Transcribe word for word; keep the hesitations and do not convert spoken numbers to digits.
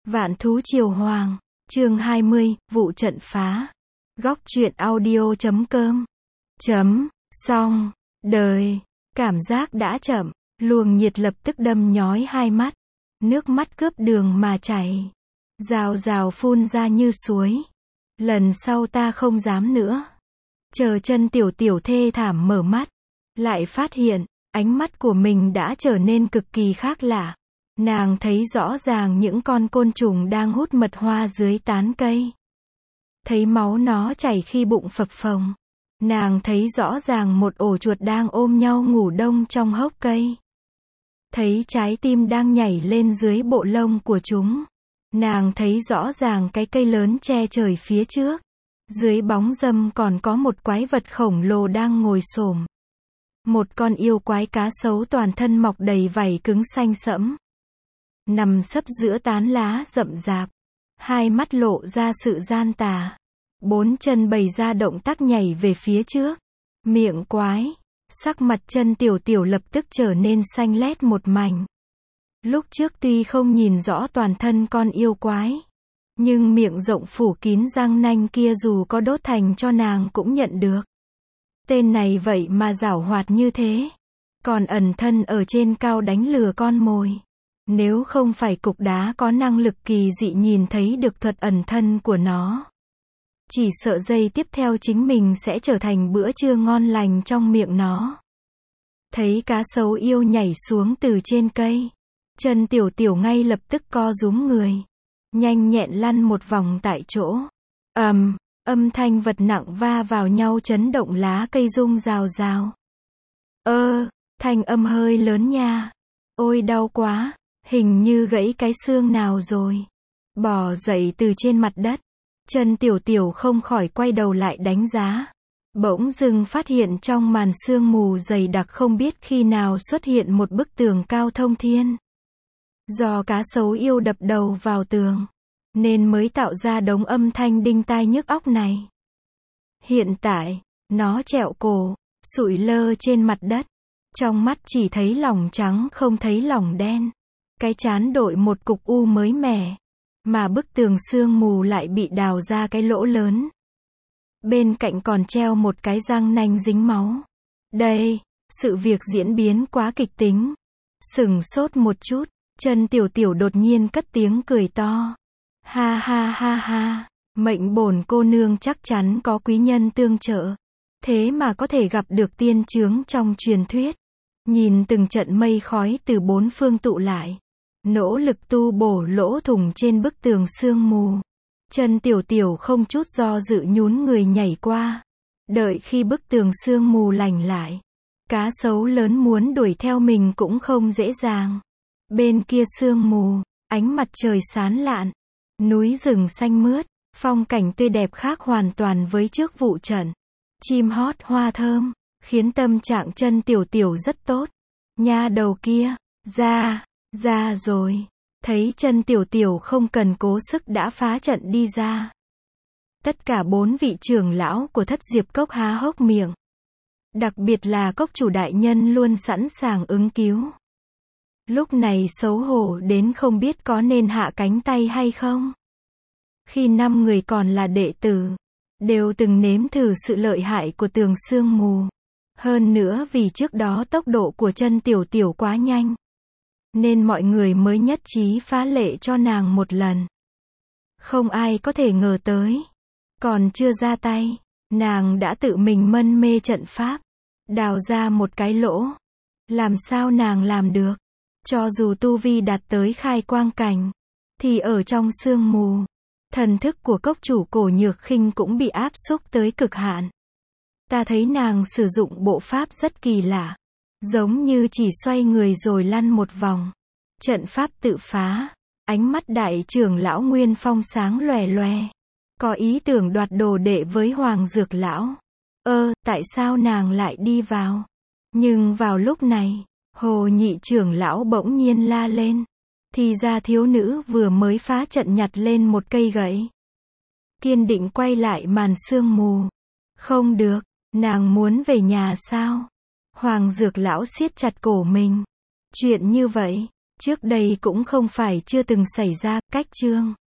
Vạn thú triều hoàng, chương hai mươi, vụ trận phá. Góc truyện audio chấm com. Chấm, xong, đời, cảm giác đã chậm, luồng nhiệt lập tức đâm nhói hai mắt, nước mắt cướp đường mà chảy, rào rào phun ra như suối. Lần sau ta không dám nữa. Chờ chân tiểu tiểu thê thảm mở mắt, lại phát hiện, ánh mắt của mình đã trở nên cực kỳ khác lạ. Nàng thấy rõ ràng những con côn trùng đang hút mật hoa dưới tán cây. Thấy máu nó chảy khi bụng phập phồng. Nàng thấy rõ ràng một ổ chuột đang ôm nhau ngủ đông trong hốc cây. Thấy trái tim đang nhảy lên dưới bộ lông của chúng. Nàng thấy rõ ràng cái cây lớn che trời phía trước. Dưới bóng râm còn có một quái vật khổng lồ đang ngồi xổm. Một con yêu quái cá sấu toàn thân mọc đầy vảy cứng xanh sẫm. Nằm sấp giữa tán lá rậm rạp. Hai mắt lộ ra sự gian tà. Bốn chân bày ra động tác nhảy về phía trước. Miệng quái. Sắc mặt chân tiểu tiểu lập tức trở nên xanh lét một mảnh. Lúc trước tuy không nhìn rõ toàn thân con yêu quái. Nhưng miệng rộng phủ kín răng nanh kia dù có đốt thành cho nàng cũng nhận được. Tên này vậy mà giảo hoạt như thế. Còn ẩn thân ở trên cao đánh lừa con mồi. Nếu không phải cục đá có năng lực kỳ dị nhìn thấy được thuật ẩn thân của nó. Chỉ sợ giây tiếp theo chính mình sẽ trở thành bữa trưa ngon lành trong miệng nó. Thấy cá sấu yêu nhảy xuống từ trên cây. Chân tiểu tiểu ngay lập tức co rúm người. Nhanh nhẹn lăn một vòng tại chỗ. ầm, um, âm thanh vật nặng va vào nhau chấn động lá cây rung rào rào. Ơ, thanh âm hơi lớn nha. Ôi đau quá, hình như gãy cái xương nào rồi. Bò dậy từ trên mặt đất. Chân tiểu tiểu không khỏi quay đầu lại đánh giá. Bỗng dưng phát hiện trong màn sương mù dày đặc không biết khi nào xuất hiện một bức tường cao thông thiên. Do cá sấu yêu đập đầu vào tường, nên mới tạo ra đống âm thanh đinh tai nhức óc này. Hiện tại, nó trẹo cổ, sụi lơ trên mặt đất. Trong mắt chỉ thấy lỏng trắng không thấy lỏng đen. Cái trán đội một cục u mới mẻ. Mà bức tường sương mù lại bị đào ra cái lỗ lớn. Bên cạnh còn treo một cái răng nanh dính máu. Đây, sự việc diễn biến quá kịch tính. Sửng sốt một chút. Chân tiểu tiểu đột nhiên cất tiếng cười to. Ha ha ha ha, mệnh bổn cô nương chắc chắn có quý nhân tương trợ. Thế mà có thể gặp được tiên chướng trong truyền thuyết. Nhìn từng trận mây khói từ bốn phương tụ lại. Nỗ lực tu bổ lỗ thủng trên bức tường sương mù. Chân tiểu tiểu không chút do dự nhún người nhảy qua. Đợi khi bức tường sương mù lành lại. Cá sấu lớn muốn đuổi theo mình cũng không dễ dàng. Bên kia sương mù, ánh mặt trời sáng lạn, núi rừng xanh mướt, phong cảnh tươi đẹp khác hoàn toàn với trước vụ trận. Chim hót hoa thơm, khiến tâm trạng chân tiểu tiểu rất tốt. Nha đầu kia, ra, ra rồi. Thấy chân tiểu tiểu không cần cố sức đã phá trận đi ra. Tất cả bốn vị trưởng lão của Thất Diệp Cốc há hốc miệng. Đặc biệt là cốc chủ đại nhân luôn sẵn sàng ứng cứu. Lúc này xấu hổ đến không biết có nên hạ cánh tay hay không. Khi năm người còn là đệ tử, đều từng nếm thử sự lợi hại của tường sương mù. Hơn nữa vì trước đó tốc độ của chân tiểu tiểu quá nhanh. Nên mọi người mới nhất trí phá lệ cho nàng một lần. Không ai có thể ngờ tới. Còn chưa ra tay, nàng đã tự mình mân mê trận pháp. Đào ra một cái lỗ. Làm sao nàng làm được? Cho dù tu vi đạt tới khai quang cảnh, thì ở trong sương mù, thần thức của cốc chủ Cổ Nhược Khinh cũng bị áp xúc tới cực hạn. Ta thấy nàng sử dụng bộ pháp rất kỳ lạ, giống như chỉ xoay người rồi lăn một vòng. Trận pháp tự phá, ánh mắt đại trưởng lão Nguyên Phong sáng lòe lòe, có ý tưởng đoạt đồ đệ với Hoàng Dược lão. Ơ, tại sao nàng lại đi vào? Nhưng vào lúc này, Hồ nhị trưởng lão bỗng nhiên la lên. Thì ra thiếu nữ vừa mới phá trận nhặt lên một cây gậy. Kiên định quay lại màn sương mù. Không được, nàng muốn về nhà sao? Hoàng Dược lão siết chặt cổ mình. Chuyện như vậy, Trước đây cũng không phải chưa từng xảy ra, cách chương